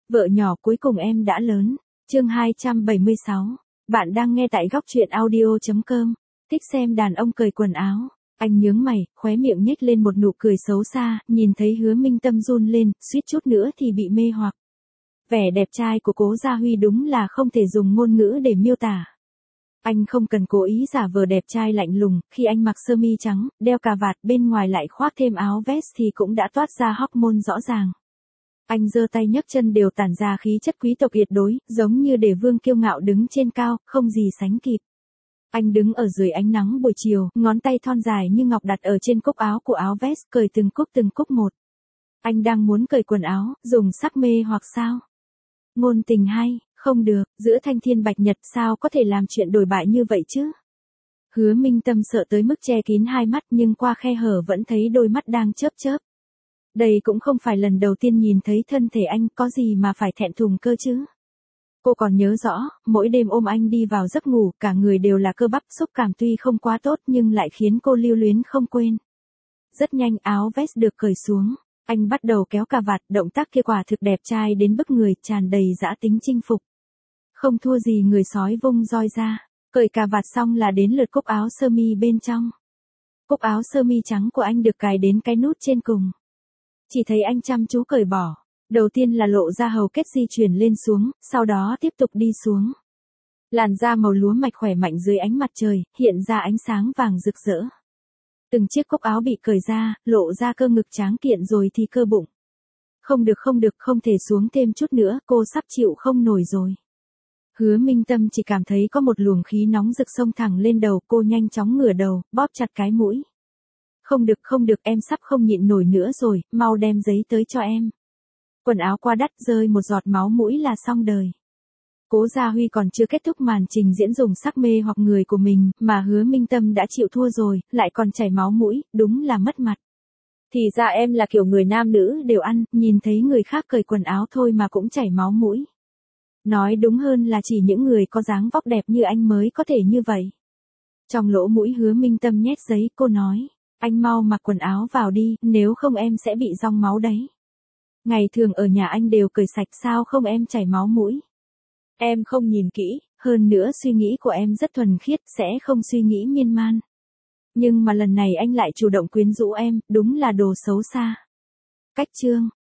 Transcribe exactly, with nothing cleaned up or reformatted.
Vợ nhỏ cuối cùng em đã lớn. Chương hai trăm bảy mươi sáu. Bạn đang nghe tại góc truyện audio chấm com. Thích xem đàn ông cởi quần áo. Anh nhướng mày, khóe miệng nhếch lên một nụ cười xấu xa, nhìn thấy Hứa Minh Tâm run lên, suýt chút nữa thì bị mê hoặc. Vẻ đẹp trai của Cố Gia Huy đúng là không thể dùng ngôn ngữ để miêu tả. Anh không cần cố ý giả vờ đẹp trai lạnh lùng, khi anh mặc sơ mi trắng, đeo cà vạt bên ngoài lại khoác thêm áo vest thì cũng đã toát ra hormone rõ ràng. Anh giơ tay nhấc chân đều tản ra khí chất quý tộc tuyệt đối, giống như để vương kiêu ngạo đứng trên cao, không gì sánh kịp. Anh đứng ở dưới ánh nắng buổi chiều, ngón tay thon dài như ngọc đặt ở trên cúc áo của áo vest, cởi từng cúc từng cúc một. Anh đang muốn cởi quần áo, dùng sắc mê hoặc sao? Ngôn tình hay, không được, giữa thanh thiên bạch nhật sao có thể làm chuyện đổi bại như vậy chứ? Hứa Minh Tâm sợ tới mức che kín hai mắt nhưng qua khe hở vẫn thấy đôi mắt đang chớp chớp. Đây cũng không phải lần đầu tiên nhìn thấy thân thể anh, có gì mà phải thẹn thùng cơ chứ? Cô còn nhớ rõ, mỗi đêm ôm anh đi vào giấc ngủ, cả người đều là cơ bắp, xúc cảm tuy không quá tốt nhưng lại khiến cô lưu luyến không quên. Rất nhanh áo vest được cởi xuống, anh bắt đầu kéo cà vạt, động tác kia quả thực đẹp trai đến bức người, tràn đầy dã tính chinh phục. Không thua gì người sói vung roi ra, cởi cà vạt xong là đến lượt cúc áo sơ mi bên trong. Cúc áo sơ mi trắng của anh được cài đến cái nút trên cùng. Chỉ thấy anh chăm chú cởi bỏ. Đầu tiên là lộ ra hầu kết di chuyển lên xuống, sau đó tiếp tục đi xuống. Làn da màu lúa mạch khỏe mạnh dưới ánh mặt trời, hiện ra ánh sáng vàng rực rỡ. Từng chiếc cúc áo bị cởi ra, lộ ra cơ ngực tráng kiện rồi thì cơ bụng. Không được không được, không thể xuống thêm chút nữa, cô sắp chịu không nổi rồi. Hứa Minh Tâm chỉ cảm thấy có một luồng khí nóng rực xông thẳng lên đầu, cô nhanh chóng ngửa đầu, bóp chặt cái mũi. Không được không được, em sắp không nhịn nổi nữa rồi, mau đem giấy tới cho em. Quần áo qua đắt, rơi một giọt máu mũi là xong đời. Cố Gia Huy còn chưa kết thúc màn trình diễn dùng sắc mê hoặc người của mình, mà Hứa Minh Tâm đã chịu thua rồi, lại còn chảy máu mũi, đúng là mất mặt. Thì ra em là kiểu người nam nữ đều ăn, nhìn thấy người khác cởi quần áo thôi mà cũng chảy máu mũi. Nói đúng hơn là chỉ những người có dáng vóc đẹp như anh mới có thể như vậy. Trong lỗ mũi Hứa Minh Tâm nhét giấy, cô nói, anh mau mặc quần áo vào đi, nếu không em sẽ bị rong máu đấy. Ngày thường ở nhà anh đều cởi sạch, sao không em chảy máu mũi? Em không nhìn kỹ, hơn nữa suy nghĩ của em rất thuần khiết, sẽ không suy nghĩ miên man. Nhưng mà lần này anh lại chủ động quyến rũ em, đúng là đồ xấu xa. Cách chương.